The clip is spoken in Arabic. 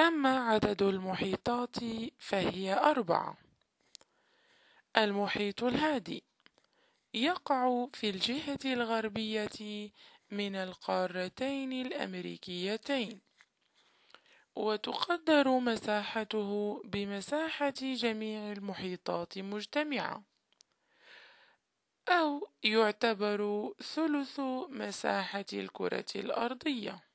أما عدد المحيطات فهي 4. المحيط الهادي يقع في الجهة الغربية من القارتين الأمريكيتين، وتقدر مساحته بمساحة جميع المحيطات مجتمعة، أو يعتبر ثلث مساحة الكرة الأرضية.